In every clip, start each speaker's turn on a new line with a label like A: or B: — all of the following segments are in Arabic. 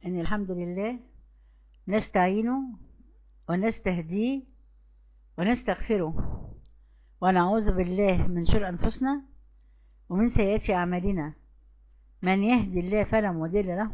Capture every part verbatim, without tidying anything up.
A: إن الحمد لله نستعينه ونستهديه ونستغفره ونعوذ بالله من شر أنفسنا ومن سيئات أعمالنا. من يهدي الله فلا مضل له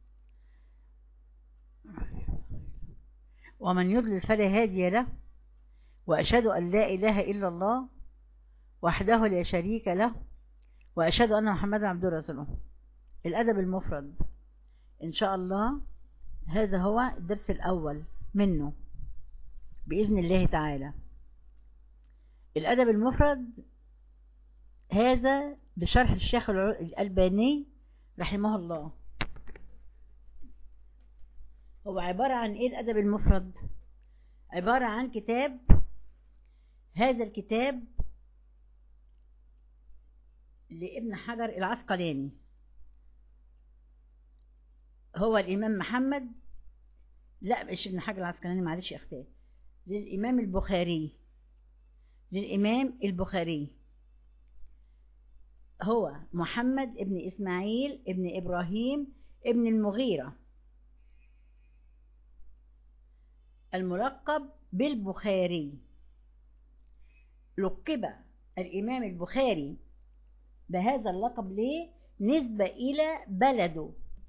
A: ومن يضلل فلا هادي له، وأشهد أن لا إله إلا الله وحده لا شريك له، وأشهد أن محمدا عبده ورسوله. الأدب المفرد إن شاء الله هذا هو الدرس الأول منه بإذن الله تعالى. الأدب المفرد هذا بشرح الشيخ الألباني رحمه الله. هو عبارة عن إيه الأدب المفرد؟ عبارة عن كتاب. هذا الكتاب لابن حجر العسقلاني، هو الإمام محمد، لا مش ابن حجر العسقلاني، معلش يا أختي، للإمام البخاري للإمام البخاري هو محمد ابن إسماعيل ابن إبراهيم ابن المغيرة، الملقب بالبخاري. لقب الإمام البخاري بهذا اللقب ليه؟ نسبة إلى بلده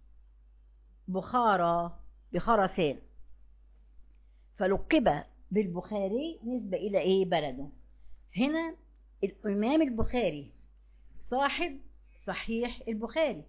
A: بخارى بخراسان، فلقب بالبخاري نسبة إلى إيه؟ بلده. هنا الإمام البخاري صاحب صحيح البخاري،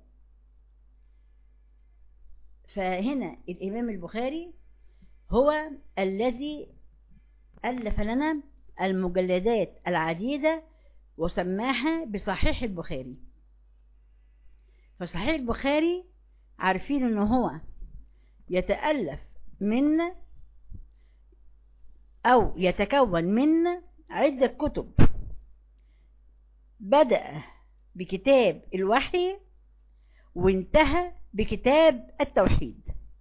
A: فهنا الإمام البخاري هو الذي ألف لنا المجلدات العديدة وسماها بصحيح البخاري. فصحيح البخاري عارفين أنه هو يتألف من أو يتكون من عدة كتب، بدأ بكتاب الوحي وانتهى بكتاب التوحيد،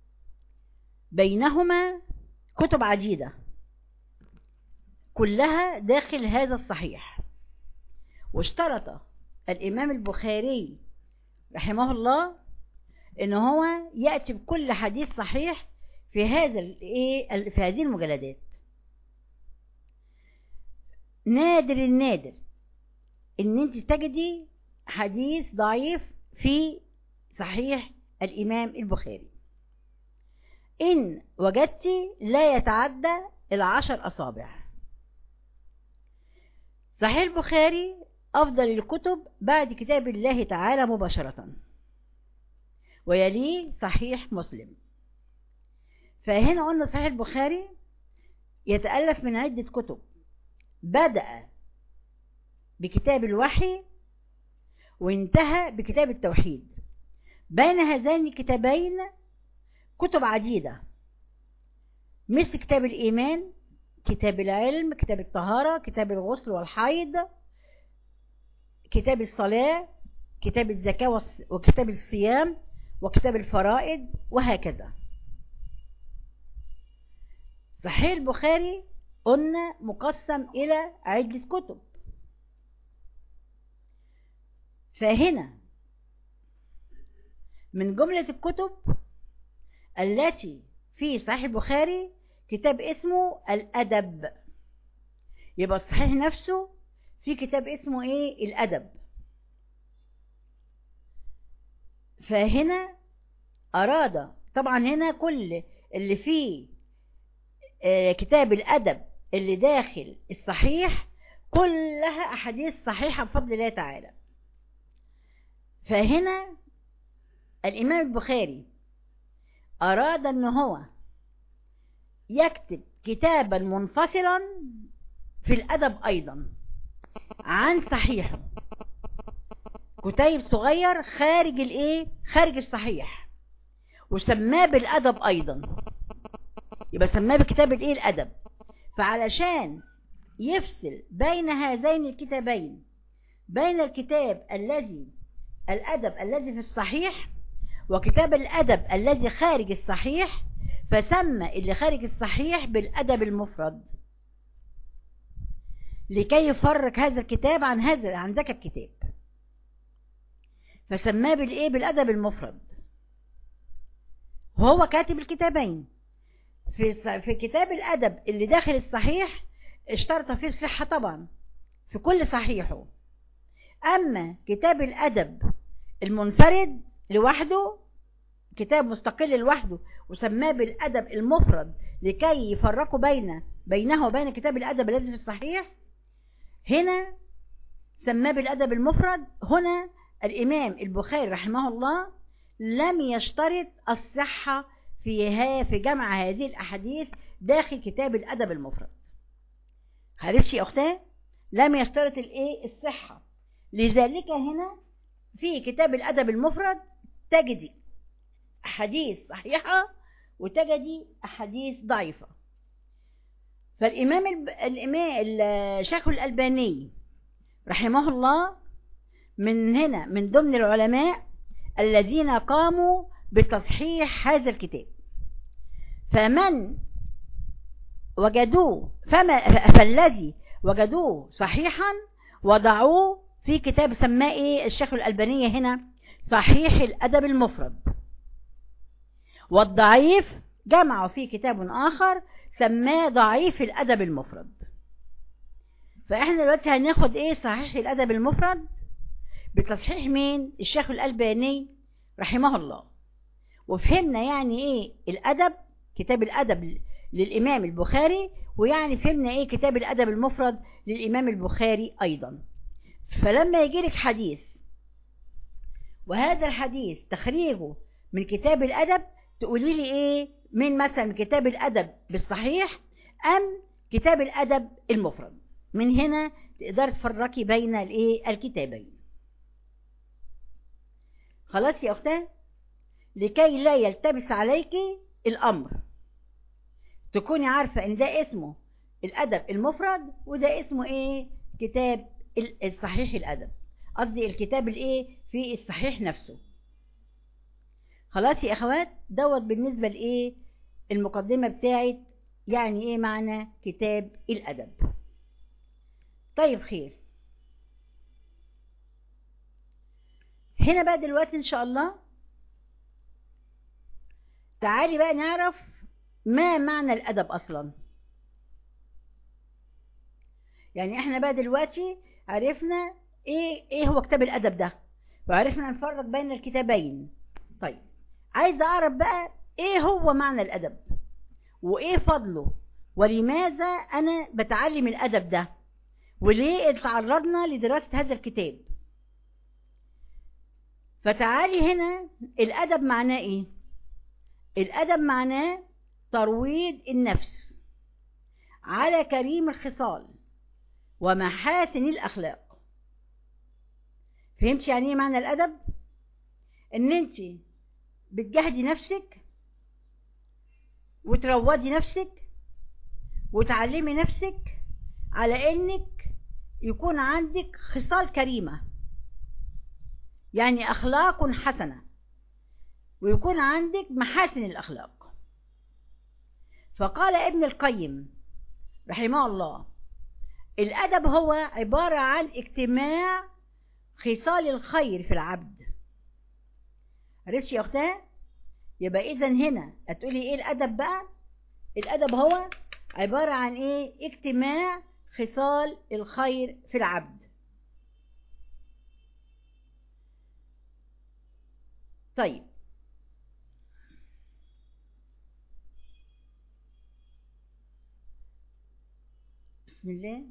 A: بينهما كتب عديدة كلها داخل هذا الصحيح. واشترط الإمام البخاري رحمه الله إن هو يأتي بكل حديث صحيح في هذا في هذه المجلدات. نادر النادر إن أنت تجدي حديث ضعيف في صحيح الإمام البخاري، إن وجدتي لا يتعدى العشر أصابع. صحيح البخاري أفضل الكتب بعد كتاب الله تعالى مباشرة، ويليه صحيح مسلم. فهنا قلنا صحيح البخاري يتألف من عدة كتب، بدأ بكتاب الوحي وانتهى بكتاب التوحيد. بين هذين الكتابين كتب عديدة، مثل كتاب الإيمان، كتاب العلم، كتاب الطهارة، كتاب الغسل والحيض، كتاب الصلاة، كتاب الزكاة وكتاب الصيام وكتاب الفرائض، وهكذا. صحيح البخاري قلنا مقسم إلى عدة كتب. فهنا من جملة الكتب التي في صحيح البخاري كتاب اسمه الأدب، يبقى الصحيح نفسه في كتاب اسمه ايه؟ الأدب. فهنا أراد طبعا هنا كل اللي فيه كتاب الأدب اللي داخل الصحيح كلها أحاديث صحيحة بفضل الله تعالى. فهنا الإمام البخاري أراد أن هو يكتب كتابا منفصلا في الأدب أيضا عن صحيحه، كتيب صغير خارج الايه؟ خارج الصحيح، وسماه بالأدب أيضا، يبقى سماه بكتاب الايه؟ الأدب. فعلشان يفصل بين هذين الكتابين، بين الكتاب الذي الأدب الذي في الصحيح وكتاب الأدب الذي خارج الصحيح، فسمى اللي خارج الصحيح بالأدب المفرد، لكي يفرق هذا الكتاب عن هذا عن ذاك الكتاب، فسماه بالايه؟ بالأدب المفرد. وهو كاتب الكتابين. في في كتاب الأدب اللي داخل الصحيح اشترط فيه الصحة طبعا في كل صحيحه. أما كتاب الأدب المنفرد لوحده، كتاب مستقل لوحده وسماه بالأدب المفرد لكي يفرقوا بين بينه وبين كتاب الأدب الذي في الصحيح، هنا سماه بالأدب المفرد. هنا الإمام البخاري رحمه الله لم يشترط الصحة فيها في جمع هذه الأحاديث داخل كتاب الأدب المفرد. عرفتي يا أختاه؟ لم يشترط الإيه؟ الصحة. لذلك هنا في كتاب الأدب المفرد تجدي أحاديث صحيحة وتجدي أحاديث ضعيفة. فالإمام الإمام الشيخ الألباني رحمه الله من هنا من ضمن العلماء الذين قاموا بتصحيح هذا الكتاب. فمن وجدوه فما فالذي وجدوه صحيحا وضعوه في كتاب سماه ايه الشيخ الألباني هنا صحيح الأدب المفرد، والضعيف جمعوا في كتاب آخر سماه ضعيف الأدب المفرد. فإحنا دلوقتي هناخد ايه صحيح الأدب المفرد بتصحيح مين؟ الشيخ الألباني رحمه الله. وفهمنا يعني ايه الأدب، كتاب الأدب للإمام البخاري، ويعني فهمنا ايه كتاب الأدب المفرد للإمام البخاري أيضا. فلما يجيلك حديث وهذا الحديث تخريجه من كتاب الأدب تقولي لي ايه من مثلا كتاب الأدب بالصحيح أم كتاب الأدب المفرد. من هنا تقدر تفرقي بين الايه الكتابين. خلاص يا أختاه؟ لكي لا يلتبس عليكي الأمر تكوني عارفة ان ده اسمه الأدب المفرد وده اسمه ايه كتاب الصحيح الأدب، قصدي الكتاب الايه في الصحيح نفسه. خلاص يا اخوات؟ دوت بالنسبة لايه المقدمة بتاعت يعني ايه معنى كتاب الأدب. طيب خير، هنا بقى دلوقتي ان شاء الله تعالي بقى نعرف ما معنى الأدب أصلا. يعني احنا بقى دلوقتي عرفنا ايه ايه هو كتاب الأدب ده وعرفنا نفرق بين الكتابين. طيب عايزة اعرف بقى ايه هو معنى الأدب وايه فضله ولماذا انا بتعلم الأدب ده وليه تعرضنا لدراسة هذا الكتاب. فتعالي هنا الأدب معناه ايه؟ الأدب معناه ترويض النفس على كريم الخصال ومحاسن الأخلاق. فهمت يعني ايه معنى الأدب؟ ان انت بتجهدي نفسك وتروضي نفسك وتعلمي نفسك على انك يكون عندك خصال كريمة، يعني أخلاق حسنة، ويكون عندك محاسن الأخلاق. فقال ابن القيم رحمه الله الأدب هو عبارة عن اجتماع خصال الخير في العبد. عرفتش يا أختها؟ يبقى إذن هنا هتقولي إيه الأدب بقى؟ الأدب هو عبارة عن إيه؟ اجتماع خصال الخير في العبد. طيب بسم الله.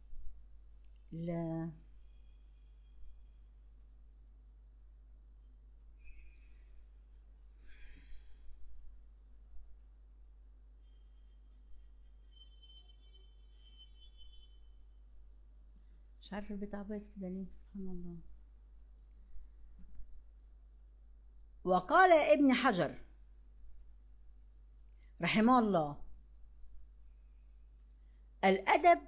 A: لا مش عارفه البتاع بايظ كده ليه، سبحان الله. وقال ابن حجر رحمه الله الأدب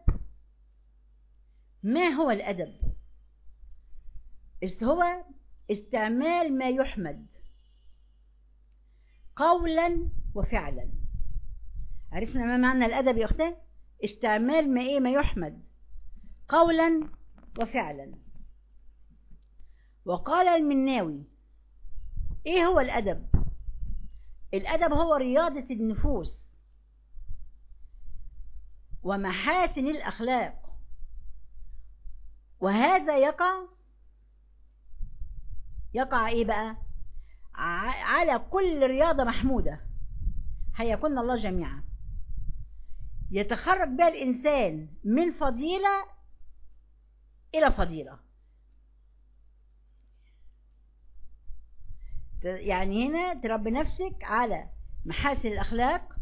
A: ما هو الأدب؟ هو استعمال ما يحمد قولا وفعلا. عرفنا ما معنى الأدب يا أختي؟ استعمال ما إيه ما يحمد قولا وفعلا. وقال المناوي إيه هو الأدب؟ الأدب هو رياضة النفوس ومحاسن الأخلاق، وهذا يقع يقع إيه بقى؟ على كل رياضة محمودة حياكن الله جميعا، يتخرج بها الإنسان من فضيلة إلى فضيلة. يعني هنا تربي نفسك على محاسن الأخلاق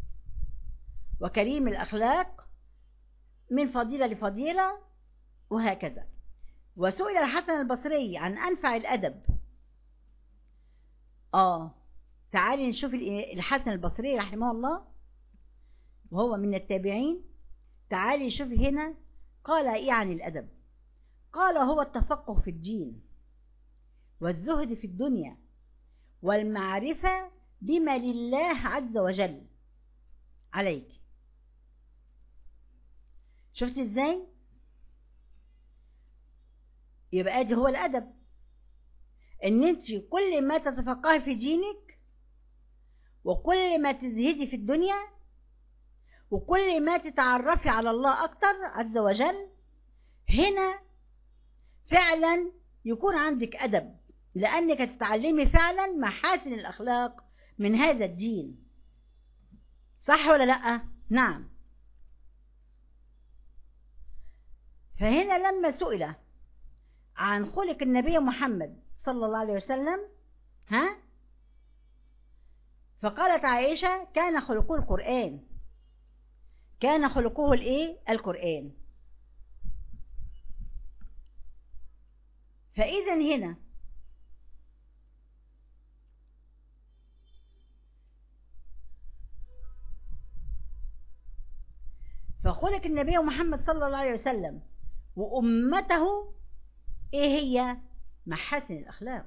A: وكريم الأخلاق من فضيلة لفضيلة وهكذا. وسئل الحسن البصري عن أنفع الأدب. آه تعالي نشوف الحسن البصري رحمه الله وهو من التابعين. تعالي شوفي هنا قال إيه عن الأدب. قال هو التفقه في الدين والزهد في الدنيا والمعرفة بما لله عز وجل عليك. شفتي ازاي؟ يبقى ادي هو الأدب، ان انت كل ما تتفقهي في دينك وكل ما تزهدي في الدنيا وكل ما تتعرفي على الله أكتر عز وجل، هنا فعلا يكون عندك أدب، لأنك تتعلمي فعلا محاسن الأخلاق من هذا الدين. صح ولا لأ؟ نعم. فهنا لما سئل عن خلق النبي محمد صلى الله عليه وسلم ها فقالت عائشة كان خلقه القرآن، كان خلقه الايه؟ القرآن. فإذا هنا فخلق النبي محمد صلى الله عليه وسلم وأمته ايه هي؟ محاسن الأخلاق.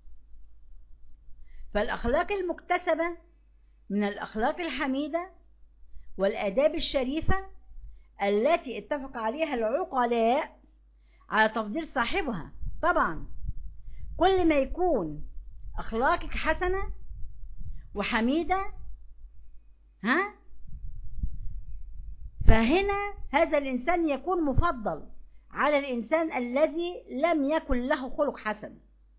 A: فالأخلاق المكتسبة من الأخلاق الحميدة والآداب الشريفة التي اتفق عليها العقلاء على تفضيل صاحبها. طبعا كل ما يكون أخلاقك حسنة وحميدة ها فهنا هذا الإنسان يكون مفضل على الإنسان الذي لم يكن له خلق حسن.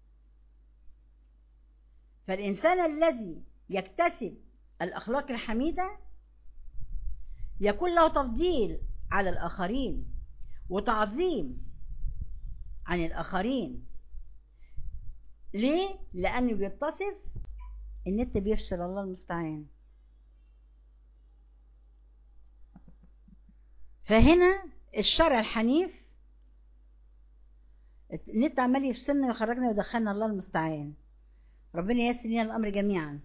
A: فالإنسان الذي يكتسب الأخلاق الحميدة يكون له تفضيل على الآخرين وتعظيم عن الآخرين. ليه؟ لأنه بيتصف النت بيفصل، الله المستعان. فهنا الشرع الحنيف النت عمال يفصلنا ويخرجنا ويدخلنا، الله المستعان. ربنا ييسر لنا الأمر جميعا.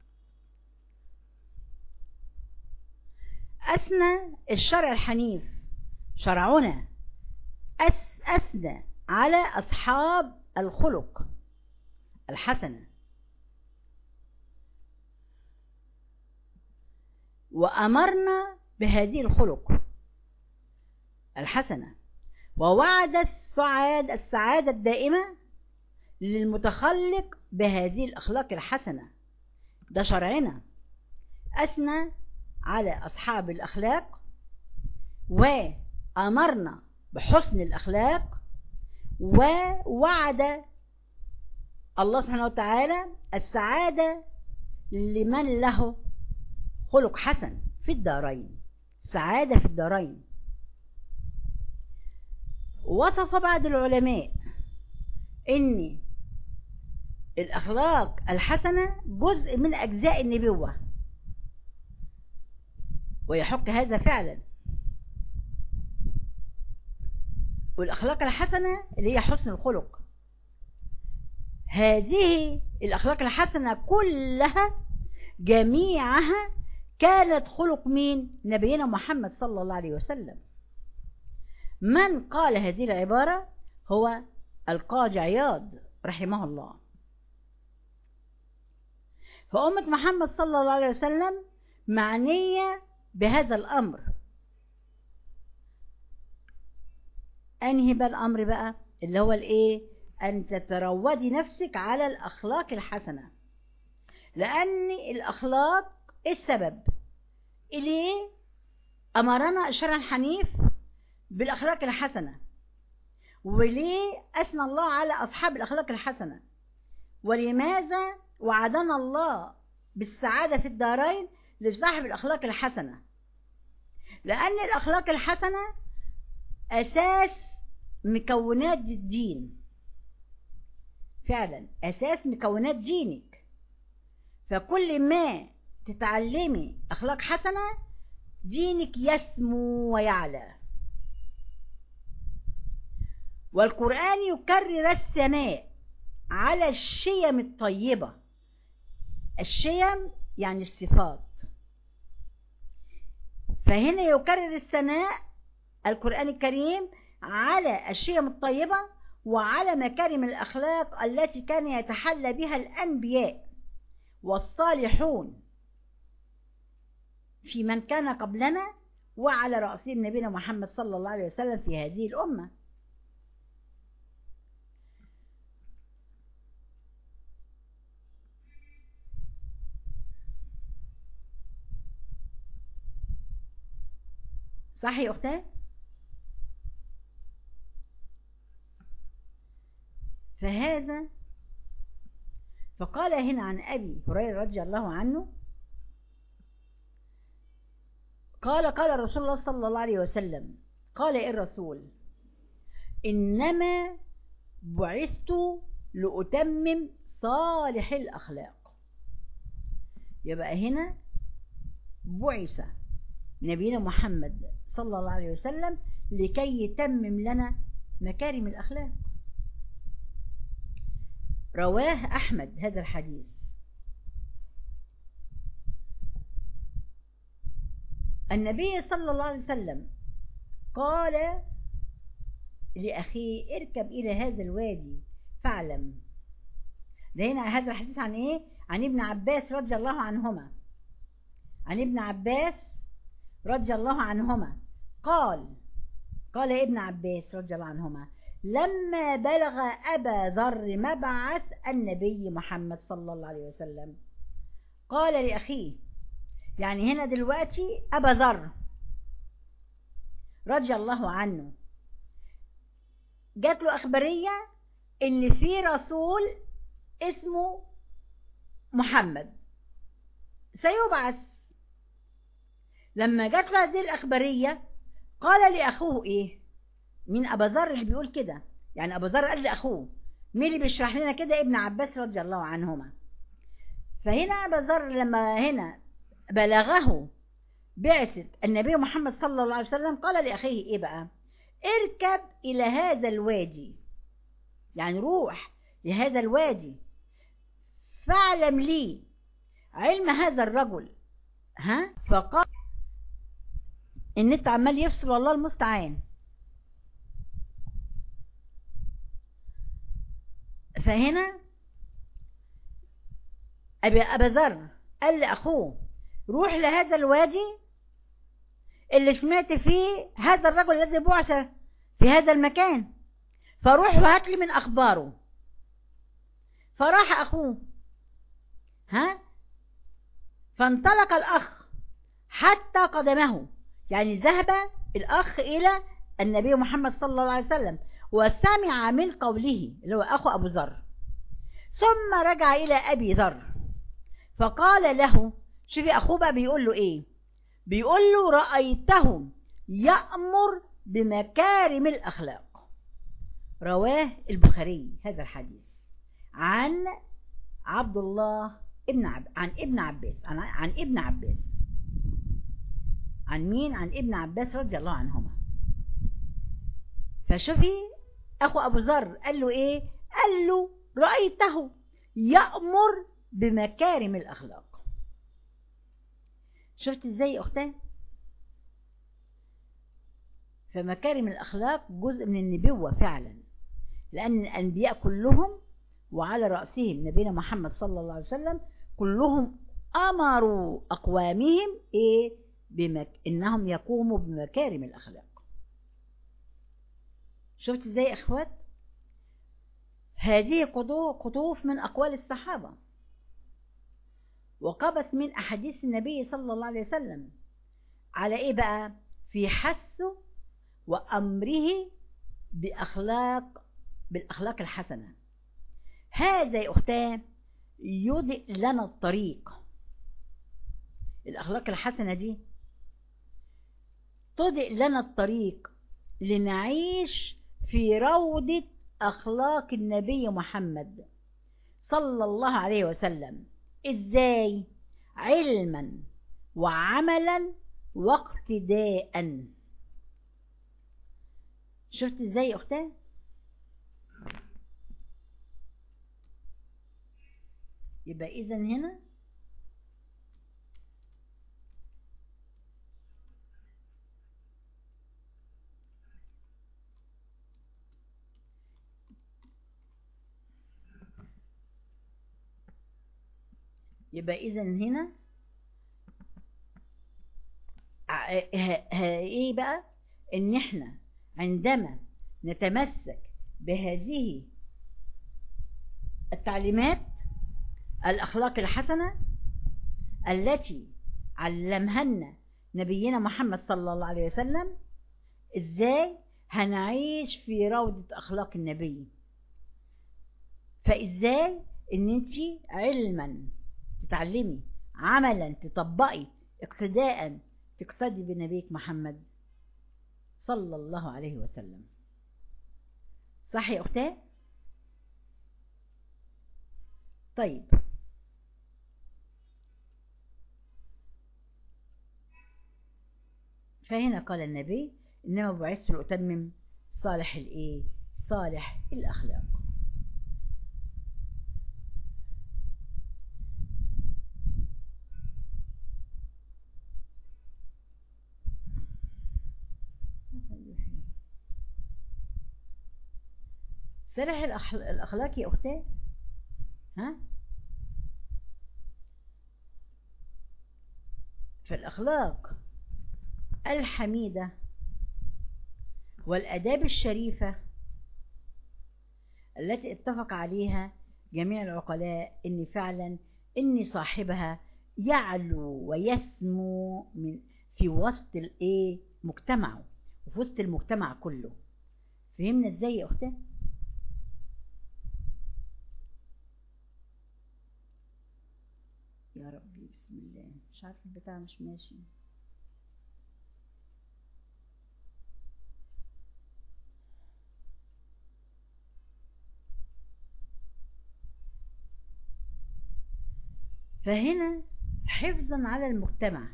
A: أثنى الشرع الحنيف شرعنا أس أثنى على أصحاب الخلق الحسنة وأمرنا بهذه الخلق الحسنة ووعد السعادة السعادة الدائمة للمتخلق بهذه الأخلاق الحسنة. ده شرعنا أثنى على أصحاب الأخلاق وأمرنا بحسن الأخلاق، ووعد الله سبحانه وتعالى السعادة لمن له خلق حسن في الدارين، سعادة في الدارين. وصف بعض العلماء ان الأخلاق الحسنة جزء من أجزاء النبوة، ويحق هذا فعلا. والأخلاق الحسنة اللي هي حسن الخلق، هذه الأخلاق الحسنة كلها جميعها كانت خلق مين؟ نبينا محمد صلى الله عليه وسلم. من قال هذه العبارة هو القاضي عياض رحمه الله. فأمة محمد صلى الله عليه وسلم معنية بهذا الأمر. أنهي بقى الأمر بقى اللي هو الإيه؟ أن تتروضي نفسك على الأخلاق الحسنة، لأن الأخلاق السبب إليه أمرنا الشرع الحنيف بالأخلاق الحسنة، وليه أثنى الله على أصحاب الأخلاق الحسنة، ولماذا وعدنا الله بالسعادة في الدارين لصاحب الأخلاق الحسنة؟ لأن الأخلاق الحسنة أساس مكونات الدين، فعلا أساس مكونات دينك. فكل ما تتعلمي أخلاق حسنة دينك يسمو ويعلى. والقرآن يكرر الثناء على الشيم الطيبة. الشيم يعني الصفات، فهنا يكرر الثناء القرآن الكريم على الشيم الطيبة وعلى مكارم الأخلاق التي كان يتحلى بها الأنبياء والصالحون في من كان قبلنا، وعلى رأسهم نبينا محمد صلى الله عليه وسلم في هذه الأمة. صح يا أختي؟ فهذا فقال هنا عن أبي هريرة رضي الله عنه قال قال رسول الله صلى الله عليه وسلم، قال إيه الرسول؟ إنما بعثت لأتمم صالح الأخلاق. يبقى هنا بعث نبينا محمد صلى الله عليه وسلم لكي يتمم لنا مكارم الأخلاق. رواه أحمد هذا الحديث. النبي صلى الله عليه وسلم قال لأخيه اركب إلى هذا الوادي فاعلم. ده هنا هذا الحديث عن إيه؟ عن ابن عباس رضي الله عنهما. عن ابن عباس رضي الله عنهما قال قال ابن عباس رضي الله عنهما لما بلغ أبا ذر مبعث النبي محمد صلى الله عليه وسلم قال لأخيه، يعني هنا دلوقتي أبا ذر رضي الله عنه جات له أخبارية إن في رسول اسمه محمد سيبعث. لما جات له هذه الأخبارية قال لأخوه إيه؟ مين أبا ذر اللي بيقول كده؟ يعني أبا ذر قال لأخوه. مين اللي بيشرح لنا كده؟ ابن عباس رضي الله عنهما. فهنا أبا ذر لما هنا بلغه بعثة النبي محمد صلى الله عليه وسلم قال لأخيه إيه بقى؟ اركب إلى هذا الوادي، يعني روح لهذا الوادي فاعلم لي علم هذا الرجل. ها؟ فقال النت عمال يفصل والله المستعان. فهنا أبي أبا ذر قال لأخوه روح لهذا الوادي اللي سمعت فيه هذا الرجل الذي بعث في هذا المكان، فروح وهات لي من أخباره. فراح أخوه ها فانطلق الأخ حتى قدمه، يعني ذهب الأخ إلى النبي محمد صلى الله عليه وسلم وسمع من قوله اللي هو أخو أبو ذر، ثم رجع إلى أبي ذر فقال له، شوفي أخوه بقى بيقول له إيه؟ بيقول له رأيته يأمر بمكارم الأخلاق. رواه البخاري هذا الحديث عن عبد الله ابن عب... عن ابن عباس عن... عن ابن عباس عن مين؟ عن ابن عباس رضي الله عنهما. فشوفي أخو أبو ذر قال له إيه؟ قال له رأيته يأمر بمكارم الأخلاق. شفت إزاي أختي؟ فمكارم الأخلاق جزء من النبوة فعلا، لأن الأنبياء كلهم وعلى رأسهم نبينا محمد صلى الله عليه وسلم كلهم أمروا أقوامهم إيه؟ بمك... إنهم يقوموا بمكارم الأخلاق. شفت إزاي أخوات؟ هذه قطوف من أقوال الصحابة. وقبس من أحاديث النبي صلى الله عليه وسلم على إيه بقى؟ في حثه وأمره بأخلاق بالأخلاق الحسنة. هذا يا أختاه يضئ لنا الطريق. الأخلاق الحسنة دي تضئ لنا الطريق لنعيش في روضة أخلاق النبي محمد صلى الله عليه وسلم. إزاي؟ علما وعملا واقتداء. شفت إزاي يا أختاه؟ يبقى إذن هنا يبقى إذن هنا ايه بقى؟ ان احنا عندما نتمسك بهذه التعليمات الاخلاق الحسنه التي علمها لنا نبينا محمد صلى الله عليه وسلم، ازاي هنعيش في روضه اخلاق النبي؟ فازاي ان انت علما تتعلمي، عملا تطبقي، اقتداء تقتدي بنبيك محمد صلى الله عليه وسلم. صح يا أختاه؟ طيب فهنا قال النبي إنما بعثت لأتمم صالح الإيه؟ صالح الأخلاق. صالح الأخلاق يا أختاه، ها؟ فالأخلاق الحميدة والآداب الشريفة التي اتفق عليها جميع العقلاء إن فعلا إن صاحبها يعلو ويسمو من في وسط الإيه؟ مجتمعه، وفي وسط المجتمع كله. فهمنا إزاي يا أختاه؟ يا ربي بسم الله، مش عارف البتاع مش ماشي. فهنا حفظا على المجتمع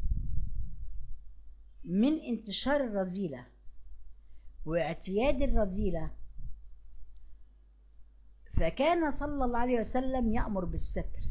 A: من انتشار الرذيلة واعتياد الرذيلة، فكان صلى الله عليه وسلم يأمر بالستر.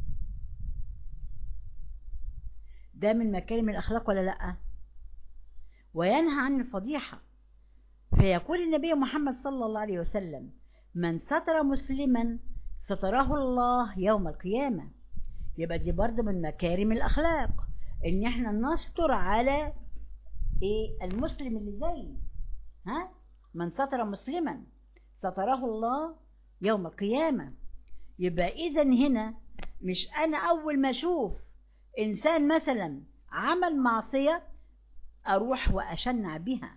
A: ده من مكارم الأخلاق ولا لأ؟ وينهى عن الفضيحة. فيقول النبي محمد صلى الله عليه وسلم: من ستر مسلما ستره الله يوم القيامة. يبقى دي برضه من مكارم الأخلاق، إن احنا نستر على إيه؟ المسلم اللي زي ها؟ من ستر مسلما ستره الله يوم القيامة. يبقى إذن هنا مش أنا أول ما أشوف إنسان مثلا عمل معصية أروح وأشنع بها.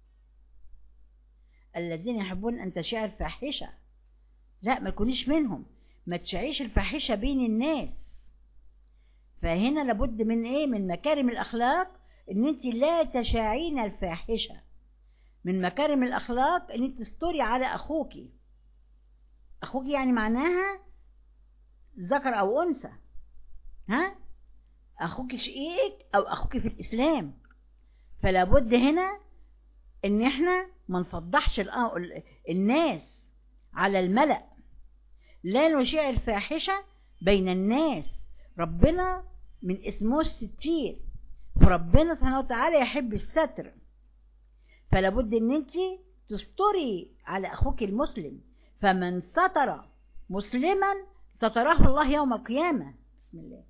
A: الذين يحبون أن تشيع الفاحشة، لا ما تكونيش منهم، ما تشعيش الفاحشة بين الناس. فهنا لابد من إيه؟ من مكارم الأخلاق إن أنت لا تشاعين الفاحشة. من مكارم الأخلاق إن أنت تستري على أخوكي. أخوكي يعني معناها ذكر أو أنثى، ها؟ أخوك شقيق أو أخوك في الإسلام. فلا بد هنا إن إحنا ما نفضحش الناس على الملأ، لا نشيع الفاحشة بين الناس. ربنا من اسمه الستير، فربنا سبحانه وتعالى يحب الستر. فلا بد إن أنت تستري على أخوك المسلم. فمن ستر مسلما ستره الله يوم القيامة. بسم الله.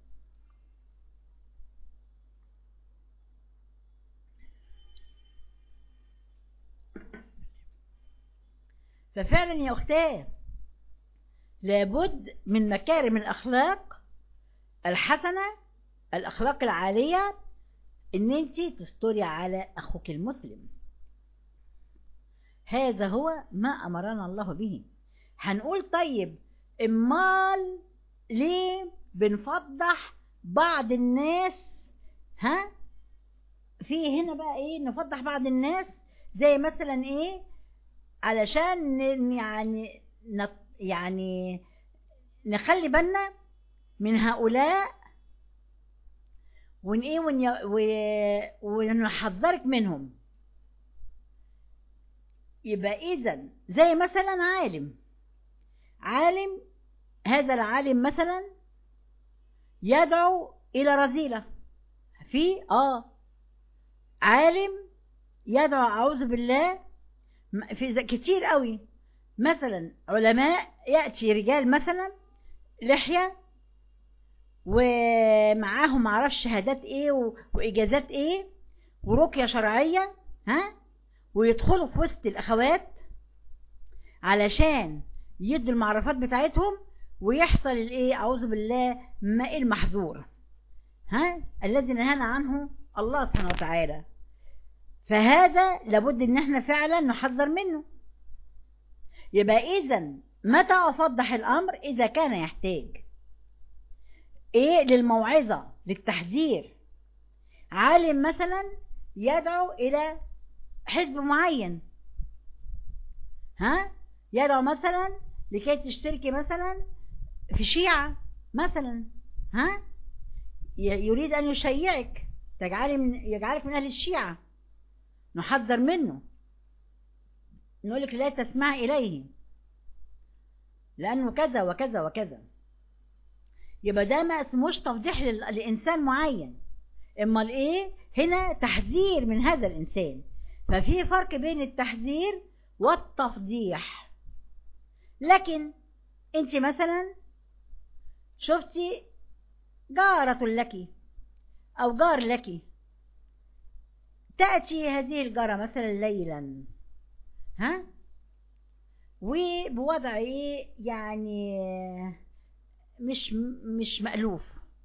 A: ففعلا يا أختاه لابد من مكارم الأخلاق الحسنة، الأخلاق العالية، إن أنت تستري على أخوك المسلم. هذا هو ما أمرنا الله به. هنقول طيب امال ليه بنفضح بعض الناس؟ ها، في هنا بقى ايه نفضح بعض الناس؟ زي مثلا ايه؟ علشان يعني يعني نخلي بالنا من هؤلاء ون ايه ونحذرك منهم. يبقى اذا زي مثلا عالم عالم هذا العالم مثلا يدعو الى رذيلة، في اه عالم يدعو اعوذ بالله في كتير قوي. مثلا علماء ياتي رجال مثلا لحية ومعاهم معرفش شهادات ايه واجازات ايه ورقية شرعية، ها، ويدخلوا في وسط الاخوات علشان يدوا المعرفات بتاعتهم ويحصل الايه اعوذ بالله ما المحظور، ها، الذي نهانا عنه الله سبحانه وتعالى. فهذا لابد ان احنا فعلا نحذر منه. يبقى اذا متى افضح الامر؟ اذا كان يحتاج ايه للموعظة، للتحذير. عالم مثلا يدعو الى حزب معين، ها، يدعو مثلا لكي تشتركي مثلا في شيعة مثلا، ها، يريد ان يشيعك، تجعلي من يجعلك من اهل الشيعة. نحذر منه، نقولك لا تسمع اليه لانه كذا وكذا وكذا. يبقى ده ما اسموش تفضيح لانسان معين، امال ايه؟ هنا تحذير من هذا الانسان. ففي فرق بين التحذير والتفضيح. لكن انت مثلا شفتي جارة لك او جار لك، تأتي هذه الجارة مثلا ليلا، ها، وبوضع ايه يعني مش مش مألوف،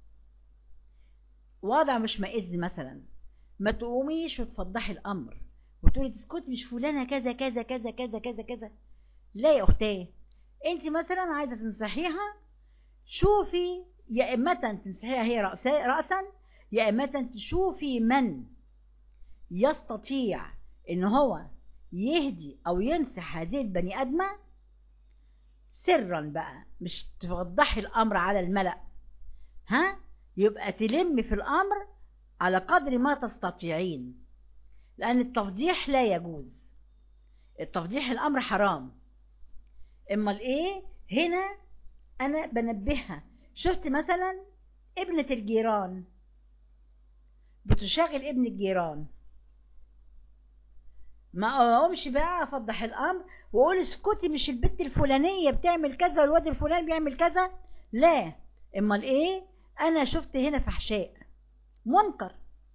A: وضع مش مائز مثلا، ما تقوميش وتفضحي الامر وتقولي تسكتي مش فلانه كذا كذا كذا كذا كذا كذا. لا يا اختي، انت مثلا عايزه تنصحيها، شوفي يا اما تنصحيها هي رأسا، يا اما تشوفي من يستطيع ان هو يهدي او ينصح هذه البني ادمه سرا بقى، مش توضحي الامر على الملأ، ها، يبقى تلمي في الامر على قدر ما تستطيعين، لان التفضيح لا يجوز. التفضيح الامر حرام. امال ايه؟ هنا انا بنبهها. شفت مثلا ابنة الجيران بتشاغل ابن الجيران، ما اقومش بقى افضح الامر واقول اسكتي مش البنت الفلانيه بتعمل كذا والواد الفلاني بيعمل كذا. لا، امال ايه؟ انا شفت هنا فحشاء منكر،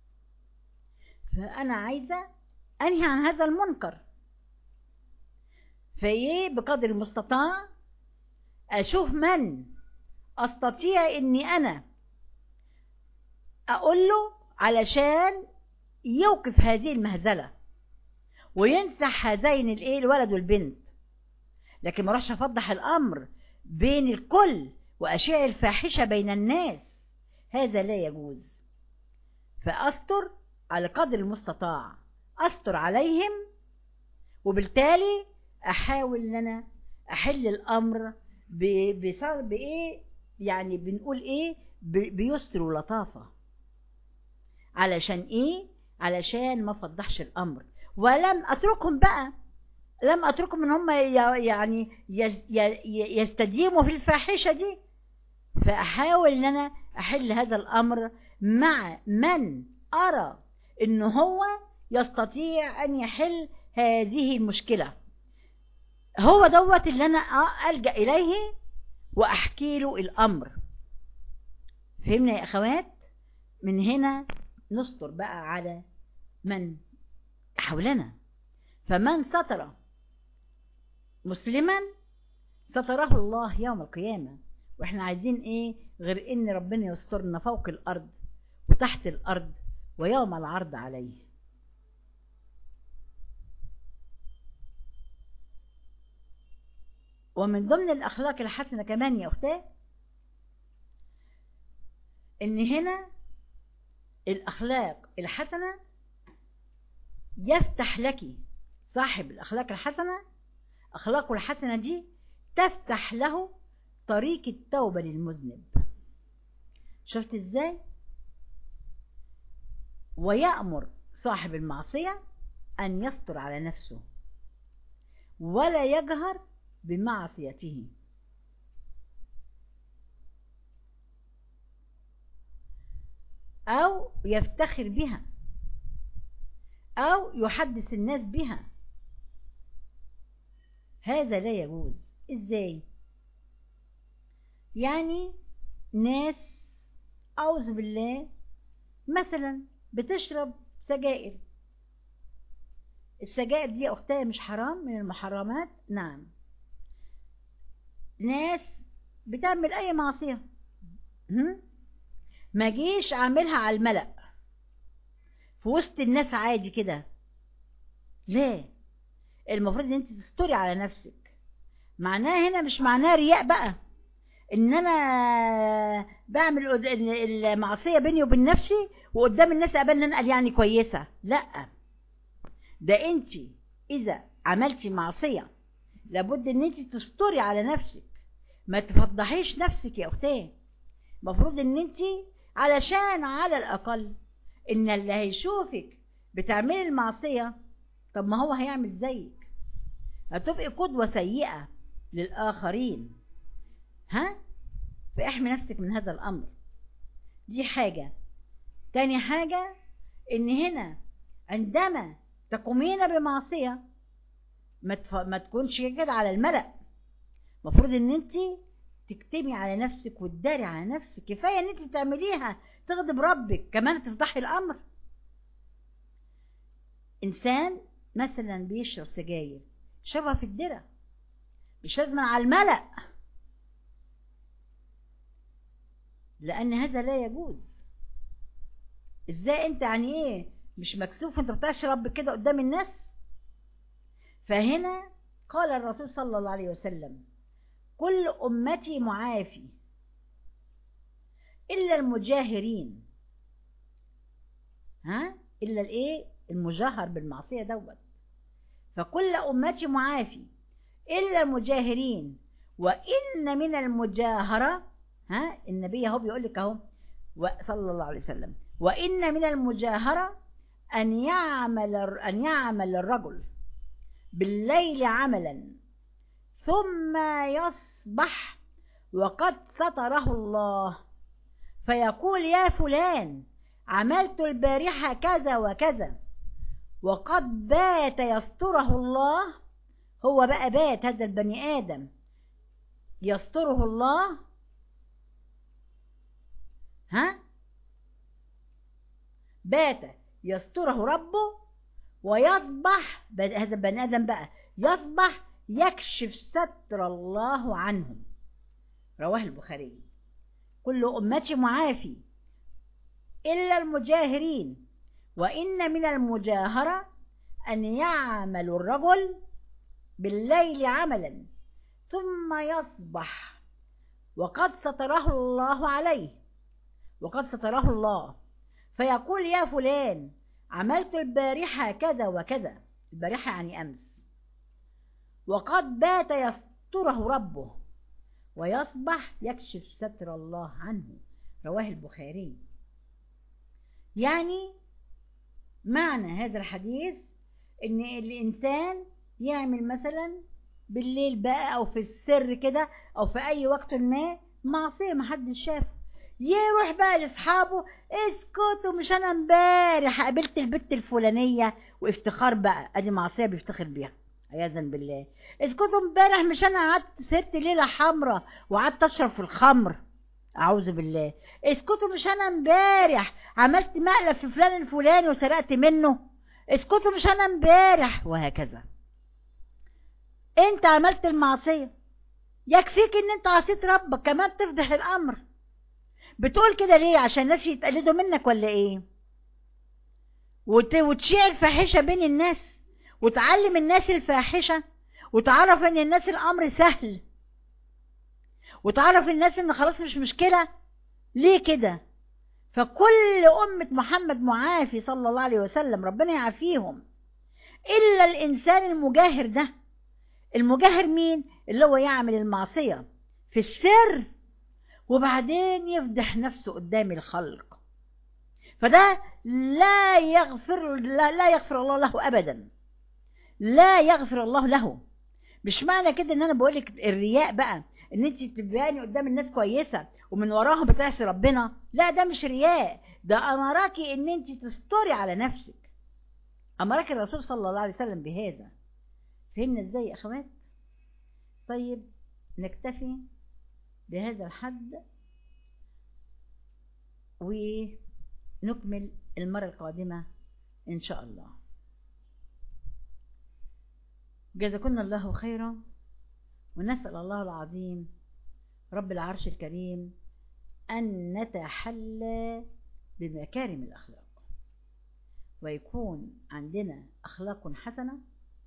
A: فانا عايزه انهي عن هذا المنكر. فايه بقدر المستطاع اشوف من استطيع اني انا اقول له علشان يوقف هذه المهزله وينصح هذين الايه الولد والبنت. لكن ما اروحش افضح الامر بين الكل واشياء الفاحشه بين الناس، هذا لا يجوز. فاستر على قدر المستطاع، استر عليهم، وبالتالي احاول ان انا احل الامر بصار بايه يعني بنقول ايه بيسر ولطافه. علشان ايه؟ علشان ما فضحش الامر. ولم اتركهم بقى، لم اتركهم ان هم يعني يستديموا في الفاحشه دي. فاحاول ان انا احل هذا الامر مع من ارى ان هو يستطيع ان يحل هذه المشكله، هو دوت اللي انا الجا اليه واحكي له الامر. فهمنا يا اخوات؟ من هنا نستر بقى على من حولنا. فمن ستر مسلما ستره الله يوم القيامة واحنا عايزين ايه غير ان ربنا يسترنا فوق الارض وتحت الارض ويوم العرض عليه. ومن ضمن الاخلاق الحسنه كمان يا اختاه ان هنا الاخلاق الحسنه يفتح لك صاحب الاخلاق الحسنه، اخلاقه الحسنه دي تفتح له طريق التوبه للمذنب. شفت ازاي؟ ويأمر صاحب المعصيه ان يستر على نفسه ولا يجهر بمعصيته. أو يفتخر بها أو يحدث الناس بها، هذا لا يجوز. إزاي؟ يعني ناس أعوذ بالله مثلا بتشرب سجائر، السجائر دي أختها مش حرام من المحرمات؟ نعم. ناس بتعمل أي معصية ما جيش عاملها على الملأ في وسط الناس عادي كده، ليه؟ المفروض ان انت تستري على نفسك. معناه هنا مش معناه رياء بقى ان انا بعمل المعصيه بيني وبين نفسي وقدام الناس ابان ان انا يعني كويسه، لا. ده انت اذا عملتي معصيه لابد ان انت تستري على نفسك، ما تفضحيش نفسك يا اختي. المفروض ان انت علشان على الاقل ان اللي هيشوفك بتعملي المعصيه، طب ما هو هيعمل زيك، هتبقي قدوه سيئه للاخرين. ها؟ فاحمي نفسك من هذا الامر. دي حاجه. تاني حاجه ان هنا عندما تقومين بمعصيه ما, تف... ما تكونش كده على الملأ. المفروض ان انت تكتمي على نفسك وتداري على نفسك. كفايه ان انت تعمليها تغضب ربك، كمان تفضحي الامر. انسان مثلا بيشرب سجاير، شربها في الدرة، مش لازم على الملأ، لان هذا لا يجوز. ازاي انت يعني ايه مش مكسوف انت بتشرب كده قدام الناس؟ فهنا قال الرسول صلى الله عليه وسلم: كل امتي معافي الا المجاهرين. ها؟ الا الايه؟ المجاهر بالمعصيه دوت. فكل امتي معافي الا المجاهرين، وان من المجاهره، ها النبي اهو بيقول لك اهو صلى الله عليه وسلم: وان من المجاهره ان يعمل ان يعمل الرجل بالليل عملا ثم يصبح وقد ستره الله فيقول: يا فلان عملت البارحة كذا وكذا، وقد بات يستره الله. هو بقى بات هذا البني آدم يستره الله، ها بات يستره ربه، ويصبح هذا البني آدم بقى يصبح يكشف ستر الله عنهم. رواه البخاري. كل أمتي معافي إلا المجاهرين، وإن من المجاهرة أن يعمل الرجل بالليل عملا ثم يصبح وقد ستره الله عليه، وقد ستره الله، فيقول: يا فلان عملت البارحة كذا وكذا، البارحة يعني أمس، وقد بات يستره ربه، ويصبح يكشف ستر الله عنه. رواه البخاري. يعني معنى هذا الحديث ان الانسان يعمل مثلا بالليل بقى او في السر كده او في اي وقت ما معصيه محدش شافه، يروح بقى لاصحابه: اسكتوا مش انا امبارح قابلت البت الفلانيه، وافتخار بقى، ادي معصيه بيفتخر بيها عياذا بالله. اسكتوا امبارح مش انا قعدت سهرت ليله حمراء وقعدت اشرب في الخمر، اعوذ بالله. اسكتوا مش انا امبارح عملت مقلب في فلان الفلاني وسرقت منه، اسكتوا مش انا امبارح، وهكذا. انت عملت المعصيه يكفيك ان انت عصيت ربك كمان تفضح الامر. بتقول كده ليه؟ عشان الناس يتقلدوا منك ولا ايه؟ وت... وتشيع الفاحشه بين الناس وتعلم الناس الفاحشه وتعرف ان الناس الامر سهل وتعرف الناس ان خلاص مش مشكله. ليه كده؟ فكل أمة محمد معافي صلى الله عليه وسلم، ربنا يعافيهم، إلا الإنسان المجاهر ده. المجاهر مين؟ اللي هو يعمل المعصية في السر وبعدين يفضح نفسه قدام الخلق، فده لا يغفر لا, لا يغفر الله له أبدا، لا يغفر الله له. مش معنى كده ان انا بقولك الرياء بقى ان انت تبياني قدام الناس كويسه ومن وراهم بتعصي ربنا، لا ده مش رياء، ده امركي ان انت تستري على نفسك، امرك الرسول صلى الله عليه وسلم بهذا. فهمنا ازاي يا اخوات؟ طيب نكتفي بهذا الحد ونكمل المره القادمه ان شاء الله. جزاكم الله خيرا، ونسأل الله العظيم رب العرش الكريم أن نتحلى بمكارم الأخلاق ويكون عندنا أخلاق حسنة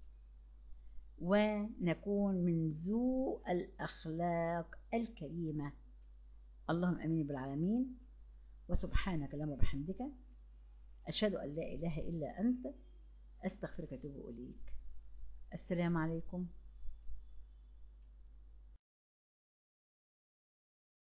A: ونكون من ذو الأخلاق الكريمة. اللهم أمين بالعالمين. وسبحانك اللهم وبحمدك أشهد أن لا إله إلا أنت أستغفرك وأتوب إليك. السلام عليكم